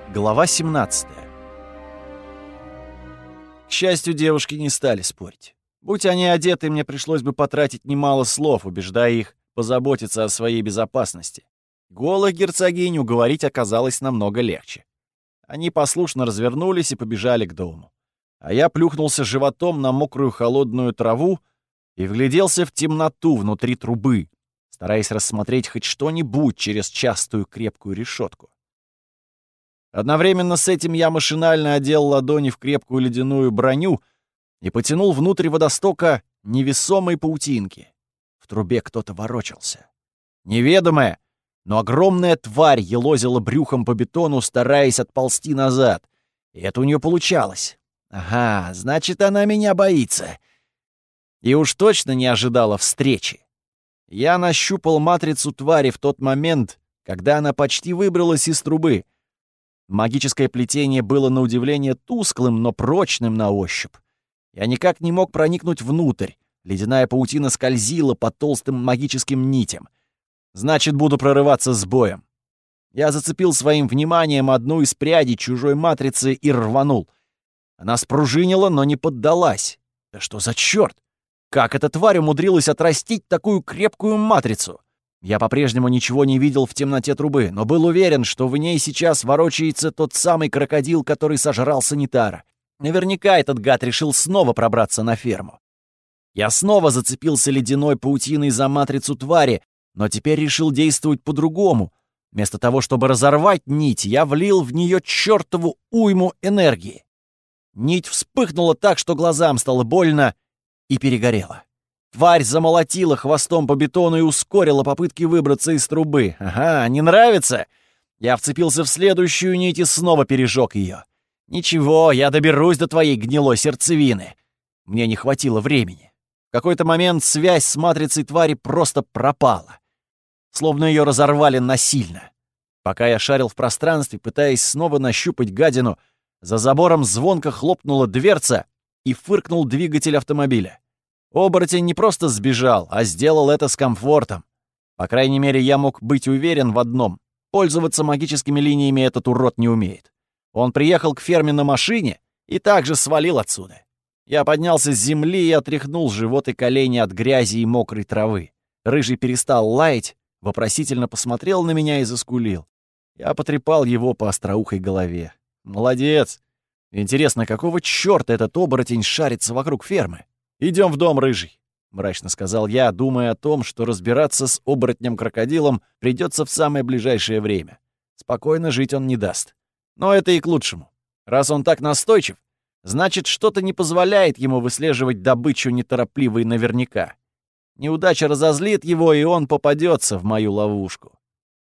Глава 17. К счастью, девушки не стали спорить. Будь они одеты, мне пришлось бы потратить немало слов, убеждая их позаботиться о своей безопасности. Голых герцогинь уговорить оказалось намного легче. Они послушно развернулись и побежали к дому. А я плюхнулся животом на мокрую холодную траву и вгляделся в темноту внутри трубы, стараясь рассмотреть хоть что-нибудь через частую крепкую решетку. Одновременно с этим я машинально одел ладони в крепкую ледяную броню и потянул внутрь водостока невесомой паутинки. В трубе кто-то ворочался. Неведомая, но огромная тварь елозила брюхом по бетону, стараясь отползти назад. И это у нее получалось. Ага, значит, она меня боится. И уж точно не ожидала встречи. Я нащупал матрицу твари в тот момент, когда она почти выбралась из трубы. Магическое плетение было на удивление тусклым, но прочным на ощупь. Я никак не мог проникнуть внутрь. Ледяная паутина скользила по толстым магическим нитям. Значит, буду прорываться с боем. Я зацепил своим вниманием одну из прядей чужой матрицы и рванул. Она спружинила, но не поддалась. Да что за черт? Как эта тварь умудрилась отрастить такую крепкую матрицу? Я по-прежнему ничего не видел в темноте трубы, но был уверен, что в ней сейчас ворочается тот самый крокодил, который сожрал санитара. Наверняка этот гад решил снова пробраться на ферму. Я снова зацепился ледяной паутиной за матрицу твари, но теперь решил действовать по-другому. Вместо того, чтобы разорвать нить, я влил в нее чертову уйму энергии. Нить вспыхнула так, что глазам стало больно, и перегорела. Тварь замолотила хвостом по бетону и ускорила попытки выбраться из трубы. Ага, не нравится? Я вцепился в следующую нить и снова пережег ее. Ничего, я доберусь до твоей гнилой сердцевины. Мне не хватило времени. В какой-то момент связь с матрицей твари просто пропала. Словно ее разорвали насильно. Пока я шарил в пространстве, пытаясь снова нащупать гадину, за забором звонко хлопнула дверца и фыркнул двигатель автомобиля. Оборотень не просто сбежал, а сделал это с комфортом. По крайней мере, я мог быть уверен в одном. Пользоваться магическими линиями этот урод не умеет. Он приехал к ферме на машине и также свалил отсюда. Я поднялся с земли и отряхнул живот и колени от грязи и мокрой травы. Рыжий перестал лаять, вопросительно посмотрел на меня и заскулил. Я потрепал его по остроухой голове. «Молодец! Интересно, какого чёрта этот оборотень шарится вокруг фермы? Идем в дом, Рыжий», — мрачно сказал я, думая о том, что разбираться с оборотнем-крокодилом придется в самое ближайшее время. Спокойно жить он не даст. Но это и к лучшему. Раз он так настойчив, значит, что-то не позволяет ему выслеживать добычу неторопливо и наверняка. Неудача разозлит его, и он попадется в мою ловушку.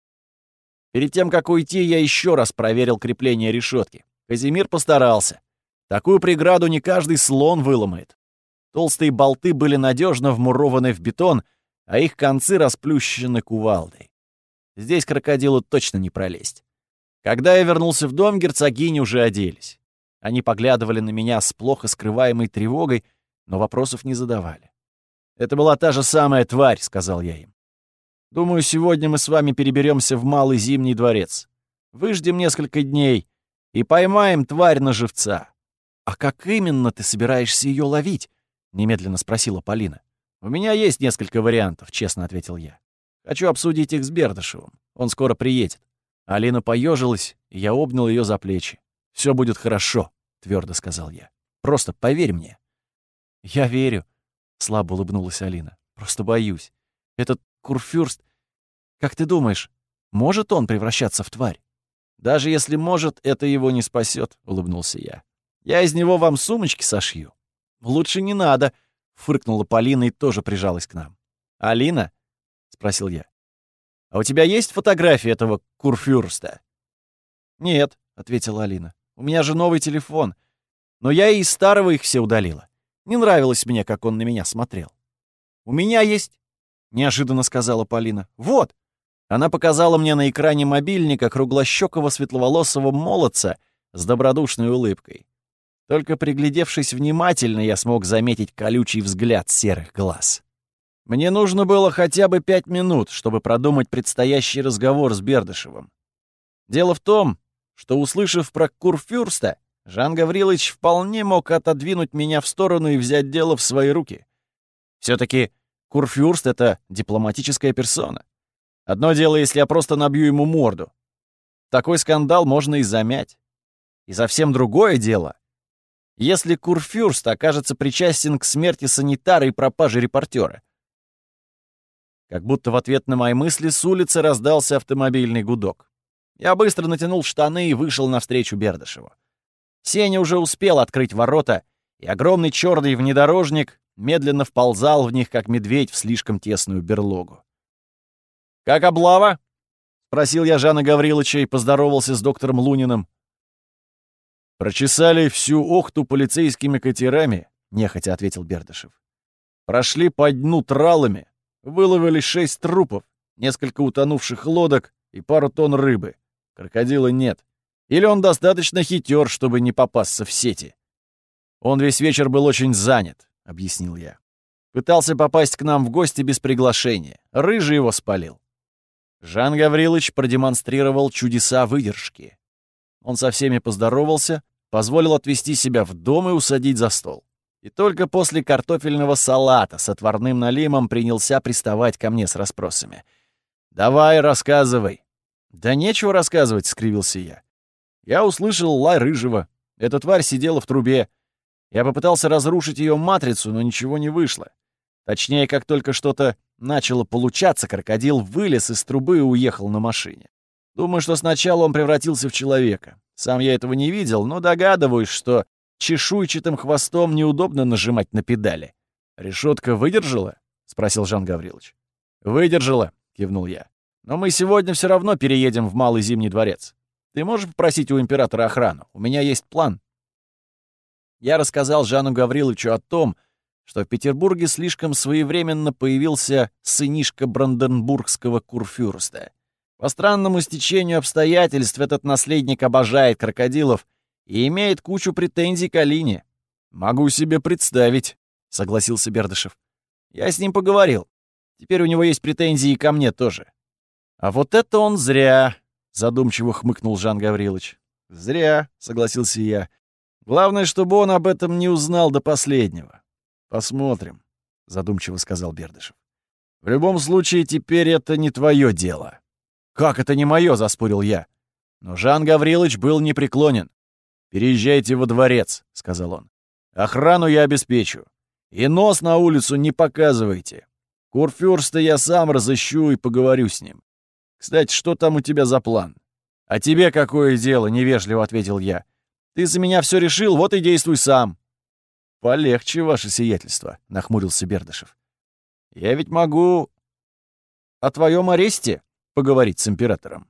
Перед тем, как уйти, я еще раз проверил крепление решетки. Казимир постарался. Такую преграду не каждый слон выломает. Толстые болты были надежно вмурованы в бетон, а их концы расплющены кувалдой. Здесь крокодилу точно не пролезть. Когда я вернулся в дом, герцогини уже оделись. Они поглядывали на меня с плохо скрываемой тревогой, но вопросов не задавали. «Это была та же самая тварь», — сказал я им. «Думаю, сегодня мы с вами переберемся в Малый Зимний дворец. Выждем несколько дней и поймаем тварь на живца». «А как именно ты собираешься ее ловить?» — немедленно спросила Полина. «У меня есть несколько вариантов», — честно ответил я. «Хочу обсудить их с Бердышевым. Он скоро приедет». Алина поежилась, и я обнял ее за плечи. «Все будет хорошо», — твердо сказал я. «Просто поверь мне». «Я верю», — слабо улыбнулась Алина. «Просто боюсь. Этот Курфюрст, как ты думаешь, может он превращаться в тварь?» «Даже если может, это его не спасет», — улыбнулся я. «Я из него вам сумочки сошью». «Лучше не надо», — фыркнула Полина и тоже прижалась к нам. «Алина?» — спросил я. «А у тебя есть фотография этого Курфюрста?» «Нет», — ответила Алина. «У меня же новый телефон. Но я и из старого их все удалила. Не нравилось мне, как он на меня смотрел». «У меня есть», — неожиданно сказала Полина. «Вот». Она показала мне на экране мобильника круглощёкого светловолосого молодца с добродушной улыбкой. Только приглядевшись внимательно, я смог заметить колючий взгляд серых глаз. Мне нужно было хотя бы 5 минут, чтобы продумать предстоящий разговор с Бердышевым. Дело в том, что, услышав про Курфюрста, Жан Гаврилович вполне мог отодвинуть меня в сторону и взять дело в свои руки. Все-таки Курфюрст — это дипломатическая персона. Одно дело, если я просто набью ему морду. Такой скандал можно и замять. И совсем другое дело, если Курфюрст окажется причастен к смерти санитара и пропаже репортера. Как будто в ответ на мои мысли с улицы раздался автомобильный гудок. Я быстро натянул штаны и вышел навстречу Бердышеву. Сеня уже успел открыть ворота, и огромный черный внедорожник медленно вползал в них, как медведь в слишком тесную берлогу. «Как облава?» — спросил я Жана Гавриловича и поздоровался с доктором Луниным. «Прочесали всю Охту полицейскими катерами», — нехотя ответил Бердышев. «Прошли по дну тралами, выловили 6 трупов, несколько утонувших лодок и пару тонн рыбы. Крокодила нет. Или он достаточно хитер, чтобы не попасться в сети. Он весь вечер был очень занят», — объяснил я. «Пытался попасть к нам в гости без приглашения. Рыжий его спалил». Жан Гаврилович продемонстрировал чудеса выдержки. Он со всеми поздоровался, позволил отвезти себя в дом и усадить за стол. И только после картофельного салата с отварным налимом принялся приставать ко мне с расспросами. «Давай, рассказывай». «Да нечего рассказывать», — скривился я. «Я услышал лай рыжего. Эта тварь сидела в трубе. Я попытался разрушить ее матрицу, но ничего не вышло. Точнее, как только что-то начало получаться, крокодил вылез из трубы и уехал на машине. Думаю, что сначала он превратился в человека. Сам я этого не видел, но догадываюсь, что чешуйчатым хвостом неудобно нажимать на педали». «Решетка выдержала?» — спросил Жан Гаврилович. «Выдержала», — кивнул я. «Но мы сегодня все равно переедем в Малый Зимний дворец. Ты можешь попросить у императора охрану? У меня есть план». Я рассказал Жану Гавриловичу о том, что в Петербурге слишком своевременно появился сынишка бранденбургского курфюрста. По странному стечению обстоятельств этот наследник обожает крокодилов и имеет кучу претензий к Алине. «Могу себе представить», — согласился Бердышев. «Я с ним поговорил. Теперь у него есть претензии и ко мне тоже». «А вот это он зря», — задумчиво хмыкнул Жан Гаврилович. «Зря», — согласился я. «Главное, чтобы он об этом не узнал до последнего». «Посмотрим», — задумчиво сказал Бердышев. «В любом случае, теперь это не твое дело». «Как это не мое?» — заспорил я. Но Жан Гаврилович был непреклонен. «Переезжайте во дворец», — сказал он. «Охрану я обеспечу. И нос на улицу не показывайте. Курфюрста я сам разыщу и поговорю с ним. Кстати, что там у тебя за план?» «А тебе какое дело?» — невежливо ответил я. «Ты за меня все решил, вот и действуй сам». «Полегче, ваше сиятельство», — нахмурился Бердышев. «Я ведь могу о твоем аресте поговорить с императором».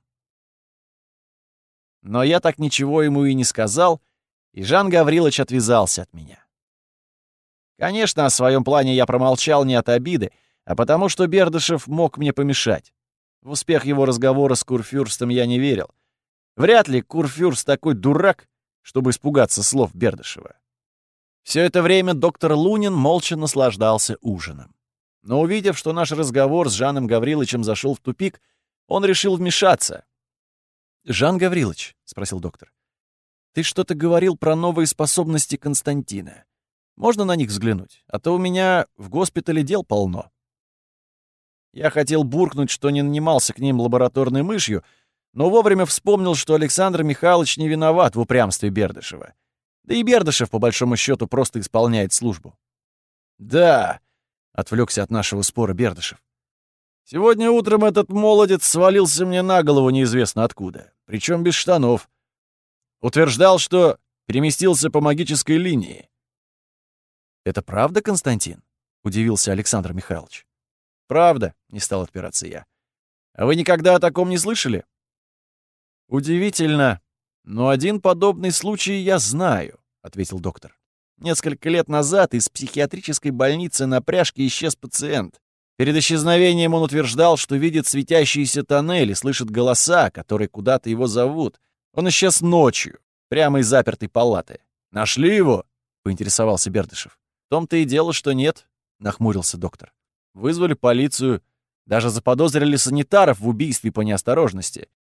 Но я так ничего ему и не сказал, и Жан Гаврилович отвязался от меня. Конечно, о своем плане я промолчал не от обиды, а потому что Бердышев мог мне помешать. В успех его разговора с Курфюрстом я не верил. Вряд ли Курфюрст такой дурак, чтобы испугаться слов Бердышева. Все это время доктор Лунин молча наслаждался ужином. Но увидев, что наш разговор с Жаном Гавриловичем зашел в тупик, он решил вмешаться. «Жан Гаврилович», — спросил доктор, — «ты что-то говорил про новые способности Константина. Можно на них взглянуть? А то у меня в госпитале дел полно». Я хотел буркнуть, что не нанимался к ним лабораторной мышью, но вовремя вспомнил, что Александр Михайлович не виноват в упрямстве Бердышева. Да и Бердышев, по большому счету, просто исполняет службу. «Да», — отвлекся от нашего спора Бердышев. «Сегодня утром этот молодец свалился мне на голову неизвестно откуда, причем без штанов. Утверждал, что переместился по магической линии». «Это правда, Константин?» — удивился Александр Михайлович. «Правда», — не стал отпираться я. «А вы никогда о таком не слышали?» «Удивительно, но один подобный случай я знаю», — ответил доктор. «Несколько лет назад из психиатрической больницы на Пряжке исчез пациент. Перед исчезновением он утверждал, что видит светящиеся тоннели, слышит голоса, которые куда-то его зовут. Он исчез ночью, прямо из запертой палаты. Нашли его?» — поинтересовался Бердышев. «В том-то и дело, что нет», — нахмурился доктор. «Вызвали полицию, даже заподозрили санитаров в убийстве по неосторожности.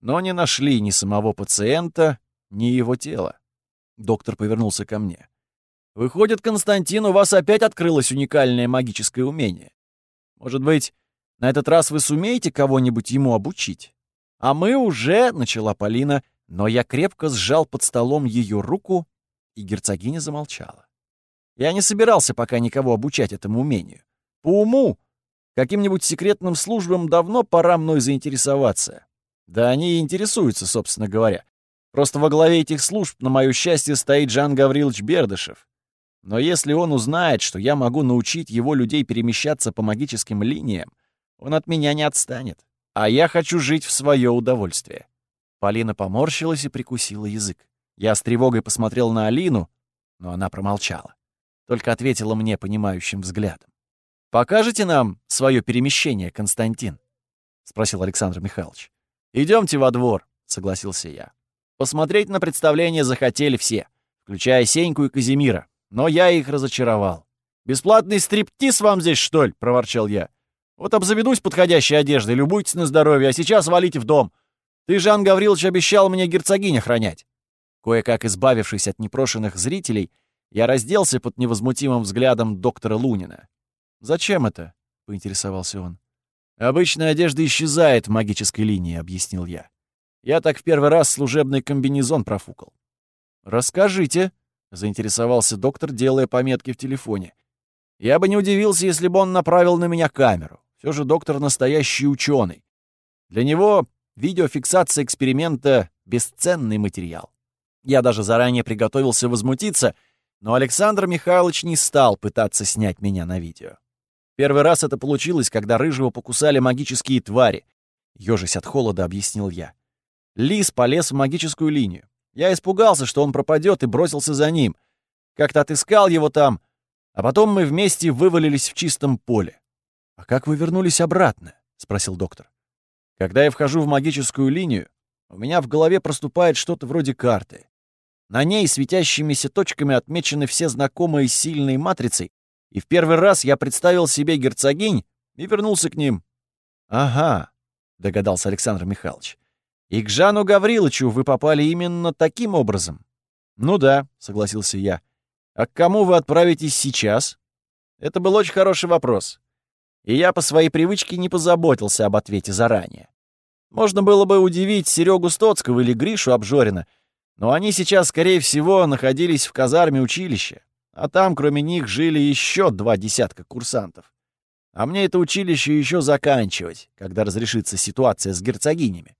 но не нашли ни самого пациента, ни его тела. Доктор повернулся ко мне. «Выходит, Константин, у вас опять открылось уникальное магическое умение. Может быть, на этот раз вы сумеете кого-нибудь ему обучить?» «А мы уже», — начала Полина, но я крепко сжал под столом ее руку, и герцогиня замолчала. Я не собирался пока никого обучать этому умению. По уму, каким-нибудь секретным службам давно пора мной заинтересоваться. Да они и интересуются, собственно говоря. Просто во главе этих служб, на моё счастье, стоит Жан Гаврилович Бердышев. Но если он узнает, что я могу научить его людей перемещаться по магическим линиям, он от меня не отстанет. А я хочу жить в своё удовольствие». Полина поморщилась и прикусила язык. Я с тревогой посмотрел на Алину, но она промолчала. Только ответила мне понимающим взглядом. «Покажете нам своё перемещение, Константин?» — спросил Александр Михайлович. «Идёмте во двор», — согласился я. Посмотреть на представление захотели все, включая Сеньку и Казимира, но я их разочаровал. «Бесплатный стриптиз вам здесь, что ли?» — проворчал я. «Вот обзаведусь подходящей одеждой, любуйтесь на здоровье, а сейчас валите в дом. Ты, Жан Гаврилович, обещал мне герцогинь охранять». Кое-как избавившись от непрошенных зрителей, я разделся под невозмутимым взглядом доктора Лунина. «Зачем это?» — поинтересовался он. «Обычная одежда исчезает в магической линии», — объяснил я. «Я так в первый раз служебный комбинезон профукал». «Расскажите», — заинтересовался доктор, делая пометки в телефоне. «Я бы не удивился, если бы он направил на меня камеру. Все же доктор настоящий ученый. Для него видеофиксация эксперимента — бесценный материал». Я даже заранее приготовился возмутиться, но Александр Михайлович не стал пытаться снять меня на видео. Первый раз это получилось, когда Рыжего покусали магические твари. Ёжась от холода, объяснил я. Лис полез в магическую линию. Я испугался, что он пропадет, и бросился за ним. Как-то отыскал его там, а потом мы вместе вывалились в чистом поле. «А как вы вернулись обратно?» — спросил доктор. «Когда я вхожу в магическую линию, у меня в голове проступает что-то вроде карты. На ней светящимися точками отмечены все знакомые сильные матрицы, и в первый раз я представил себе герцогинь и вернулся к ним». «Ага», — догадался Александр Михайлович. «И к Жану Гавриловичу вы попали именно таким образом?» «Ну да», — согласился я. «А к кому вы отправитесь сейчас?» Это был очень хороший вопрос. И я по своей привычке не позаботился об ответе заранее. Можно было бы удивить Серегу Стоцкого или Гришу Обжорина, но они сейчас, скорее всего, находились в казарме училища, а там, кроме них, жили еще 2 десятка курсантов. А мне это училище еще заканчивать, когда разрешится ситуация с герцогинями.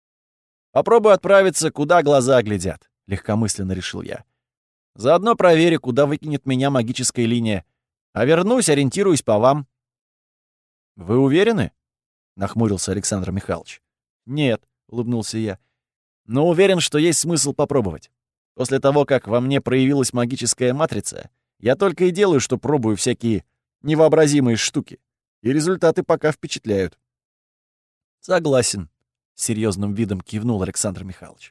«Попробую отправиться, куда глаза глядят», — легкомысленно решил я. «Заодно проверю, куда выкинет меня магическая линия. А вернусь, ориентируюсь по вам». «Вы уверены?» — нахмурился Александр Михайлович. «Нет», — улыбнулся я. «Но уверен, что есть смысл попробовать. После того, как во мне проявилась магическая матрица, я только и делаю, что пробую всякие невообразимые штуки. И результаты пока впечатляют». «Согласен», — с серьезным видом кивнул Александр Михайлович.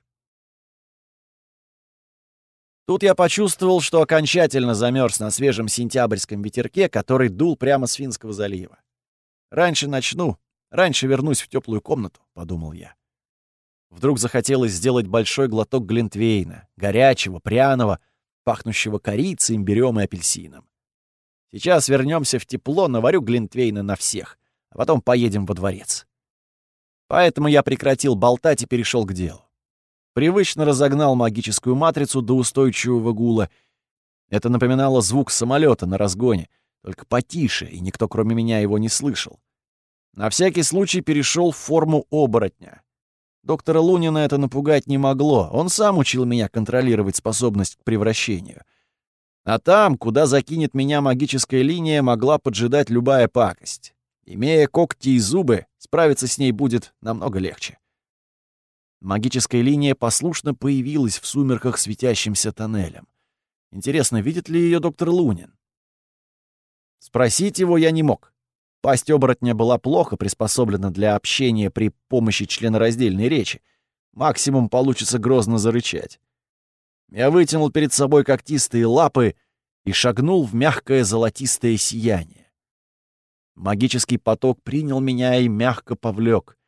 Тут я почувствовал, что окончательно замерз на свежем сентябрьском ветерке, который дул прямо с Финского залива. «Раньше начну, раньше вернусь в теплую комнату», — подумал я. Вдруг захотелось сделать большой глоток глинтвейна, горячего, пряного, пахнущего корицей, имбирём и апельсином. Сейчас вернемся в тепло, наварю глинтвейна на всех, а потом поедем во дворец. Поэтому я прекратил болтать и перешел к делу. Привычно разогнал магическую матрицу до устойчивого гула. Это напоминало звук самолета на разгоне, только потише, и никто кроме меня его не слышал. На всякий случай перешел в форму оборотня. Доктора Лунина это напугать не могло, он сам учил меня контролировать способность к превращению. А там, куда закинет меня магическая линия, могла поджидать любая пакость. Имея когти и зубы, справиться с ней будет намного легче. Магическая линия послушно появилась в сумерках светящимся тоннелем. Интересно, видит ли ее доктор Лунин? Спросить его я не мог. Пасть оборотня была плохо приспособлена для общения при помощи членораздельной речи. Максимум получится грозно зарычать. Я вытянул перед собой когтистые лапы и шагнул в мягкое золотистое сияние. Магический поток принял меня и мягко повлек.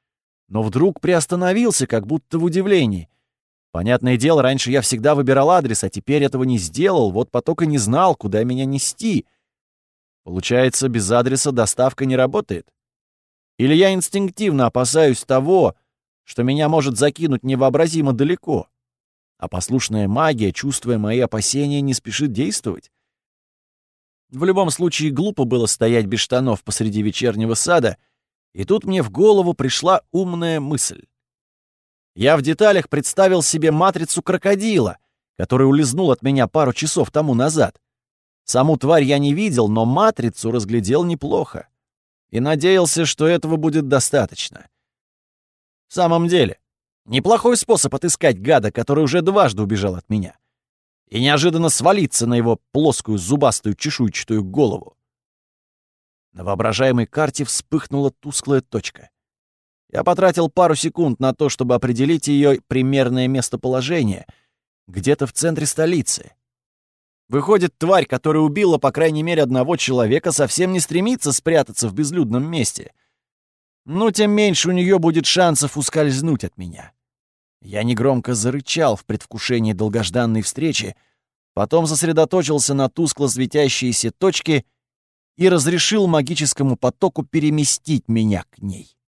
но вдруг приостановился, как будто в удивлении. Понятное дело, раньше я всегда выбирал адрес, а теперь этого не сделал, вот поток и не знал, куда меня нести. Получается, без адреса доставка не работает? Или я инстинктивно опасаюсь того, что меня может закинуть невообразимо далеко, а послушная магия, чувствуя мои опасения, не спешит действовать? В любом случае, глупо было стоять без штанов посреди вечернего сада, и тут мне в голову пришла умная мысль. Я в деталях представил себе матрицу крокодила, который улизнул от меня пару часов тому назад. Саму тварь я не видел, но матрицу разглядел неплохо. И надеялся, что этого будет достаточно. В самом деле, неплохой способ отыскать гада, который уже дважды убежал от меня, и неожиданно свалиться на его плоскую зубастую чешуйчатую голову. На воображаемой карте вспыхнула тусклая точка. Я потратил пару секунд на то, чтобы определить ее примерное местоположение, где-то в центре столицы. Выходит, тварь, которая убила по крайней мере одного человека, совсем не стремится спрятаться в безлюдном месте. Но тем меньше у нее будет шансов ускользнуть от меня. Я негромко зарычал в предвкушении долгожданной встречи, потом сосредоточился на тускло светящейся точке и разрешил магическому потоку переместить меня к ней.